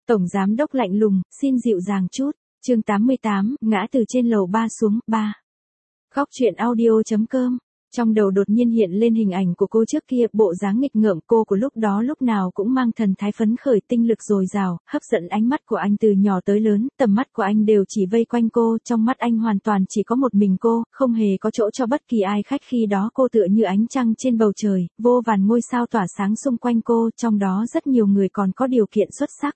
Tổng giám đốc lạnh lùng, xin dịu dàng chút. Chương 88, ngã từ trên lầu 3 xuống, 3. Góc truyện audio.com. Trong đầu đột nhiên hiện lên hình ảnh của cô trước kia, bộ dáng nghịch ngợm cô của lúc đó lúc nào cũng mang thần thái phấn khởi, tinh lực dồi dào, hấp dẫn ánh mắt của anh từ nhỏ tới lớn, tầm mắt của anh đều chỉ vây quanh cô, trong mắt anh hoàn toàn chỉ có một mình cô, không hề có chỗ cho bất kỳ ai khách. Khi đó cô tựa như ánh trăng trên bầu trời, vô vàn ngôi sao tỏa sáng xung quanh cô, trong đó rất nhiều người còn có điều kiện xuất sắc.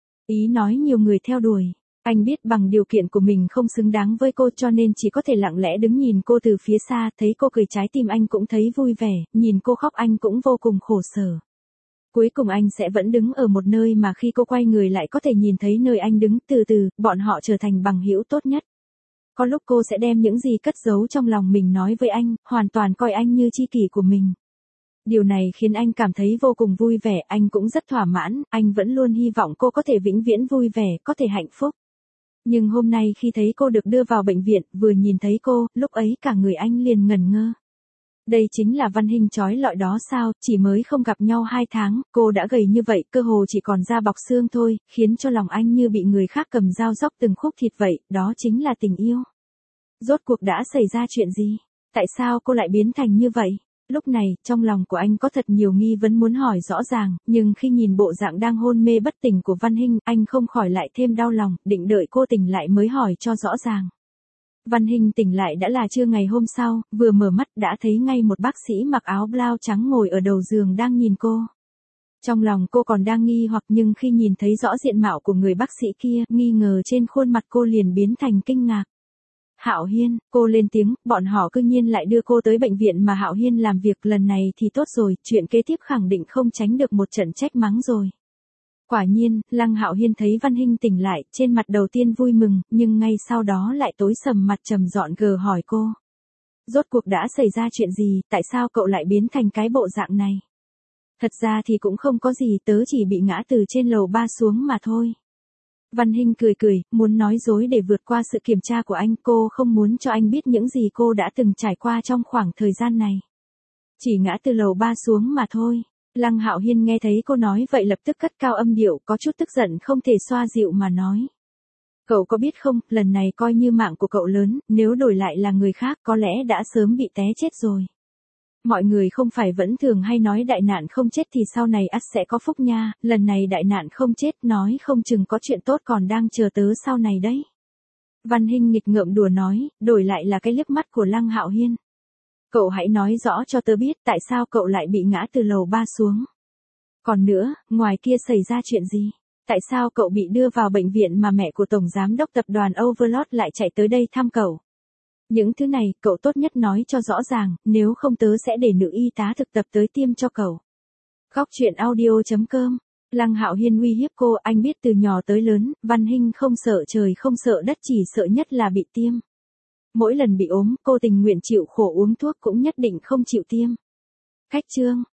Ý nói nhiều người theo đuổi. Anh biết bằng điều kiện của mình không xứng đáng với cô cho nên chỉ có thể lặng lẽ đứng nhìn cô từ phía xa, thấy cô cười trái tim anh cũng thấy vui vẻ, nhìn cô khóc anh cũng vô cùng khổ sở. Cuối cùng anh sẽ vẫn đứng ở một nơi mà khi cô quay người lại có thể nhìn thấy nơi anh đứng, từ từ, bọn họ trở thành bằng hữu tốt nhất. Có lúc cô sẽ đem những gì cất giấu trong lòng mình nói với anh, hoàn toàn coi anh như tri kỷ của mình. Điều này khiến anh cảm thấy vô cùng vui vẻ, anh cũng rất thỏa mãn, anh vẫn luôn hy vọng cô có thể vĩnh viễn vui vẻ, có thể hạnh phúc. Nhưng hôm nay khi thấy cô được đưa vào bệnh viện, vừa nhìn thấy cô, lúc ấy cả người anh liền ngẩn ngơ. Đây chính là Văn Hinh chói lọi đó sao, chỉ mới không gặp nhau 2 tháng, cô đã gầy như vậy, cơ hồ chỉ còn da bọc xương thôi, khiến cho lòng anh như bị người khác cầm dao róc từng khúc thịt vậy, đó chính là tình yêu. Rốt cuộc đã xảy ra chuyện gì? Tại sao cô lại biến thành như vậy? Lúc này, trong lòng của anh có thật nhiều nghi vấn muốn hỏi rõ ràng, nhưng khi nhìn bộ dạng đang hôn mê bất tỉnh của Văn Hinh, anh không khỏi lại thêm đau lòng, định đợi cô tỉnh lại mới hỏi cho rõ ràng. Văn Hinh tỉnh lại đã là trưa ngày hôm sau, vừa mở mắt đã thấy ngay một bác sĩ mặc áo blau trắng ngồi ở đầu giường đang nhìn cô. Trong lòng cô còn đang nghi hoặc nhưng khi nhìn thấy rõ diện mạo của người bác sĩ kia, nghi ngờ trên khuôn mặt cô liền biến thành kinh ngạc. Hạo Hiên, cô lên tiếng, bọn họ cư nhiên lại đưa cô tới bệnh viện mà Hạo Hiên làm việc, lần này thì tốt rồi, chuyện kế tiếp khẳng định không tránh được một trận trách mắng rồi. Quả nhiên, Lăng Hạo Hiên thấy Văn Hinh tỉnh lại, trên mặt đầu tiên vui mừng, nhưng ngay sau đó lại tối sầm mặt trầm dọn gờ hỏi cô. Rốt cuộc đã xảy ra chuyện gì, tại sao cậu lại biến thành cái bộ dạng này? Thật ra thì cũng không có gì, tớ chỉ bị ngã từ trên lầu 3 xuống mà thôi. Văn Hinh cười cười, muốn nói dối để vượt qua sự kiểm tra của anh, cô không muốn cho anh biết những gì cô đã từng trải qua trong khoảng thời gian này. Chỉ ngã từ lầu 3 xuống mà thôi. Lăng Hạo Hiên nghe thấy cô nói vậy lập tức cất cao âm điệu, có chút tức giận không thể xoa dịu mà nói. Cậu có biết không, lần này coi như mạng của cậu lớn, nếu đổi lại là người khác có lẽ đã sớm bị té chết rồi. Mọi người không phải vẫn thường hay nói đại nạn không chết thì sau này ắt sẽ có phúc nha, lần này đại nạn không chết nói không chừng có chuyện tốt còn đang chờ tớ sau này đấy. Văn Hinh nghịch ngợm đùa nói, đổi lại là cái liếc mắt của Lăng Hạo Hiên. Cậu hãy nói rõ cho tớ biết tại sao cậu lại bị ngã từ lầu 3 xuống. Còn nữa, ngoài kia xảy ra chuyện gì? Tại sao cậu bị đưa vào bệnh viện mà mẹ của Tổng Giám đốc tập đoàn Overlord lại chạy tới đây thăm cậu? Những thứ này, cậu tốt nhất nói cho rõ ràng, nếu không tớ sẽ để nữ y tá thực tập tới tiêm cho cậu. Góc truyện audio.com. Lăng Hạo Hiên uy hiếp cô, anh biết từ nhỏ tới lớn, Văn Hinh không sợ trời không sợ đất, chỉ sợ nhất là bị tiêm. Mỗi lần bị ốm, cô tình nguyện chịu khổ uống thuốc cũng nhất định không chịu tiêm. Cách chương.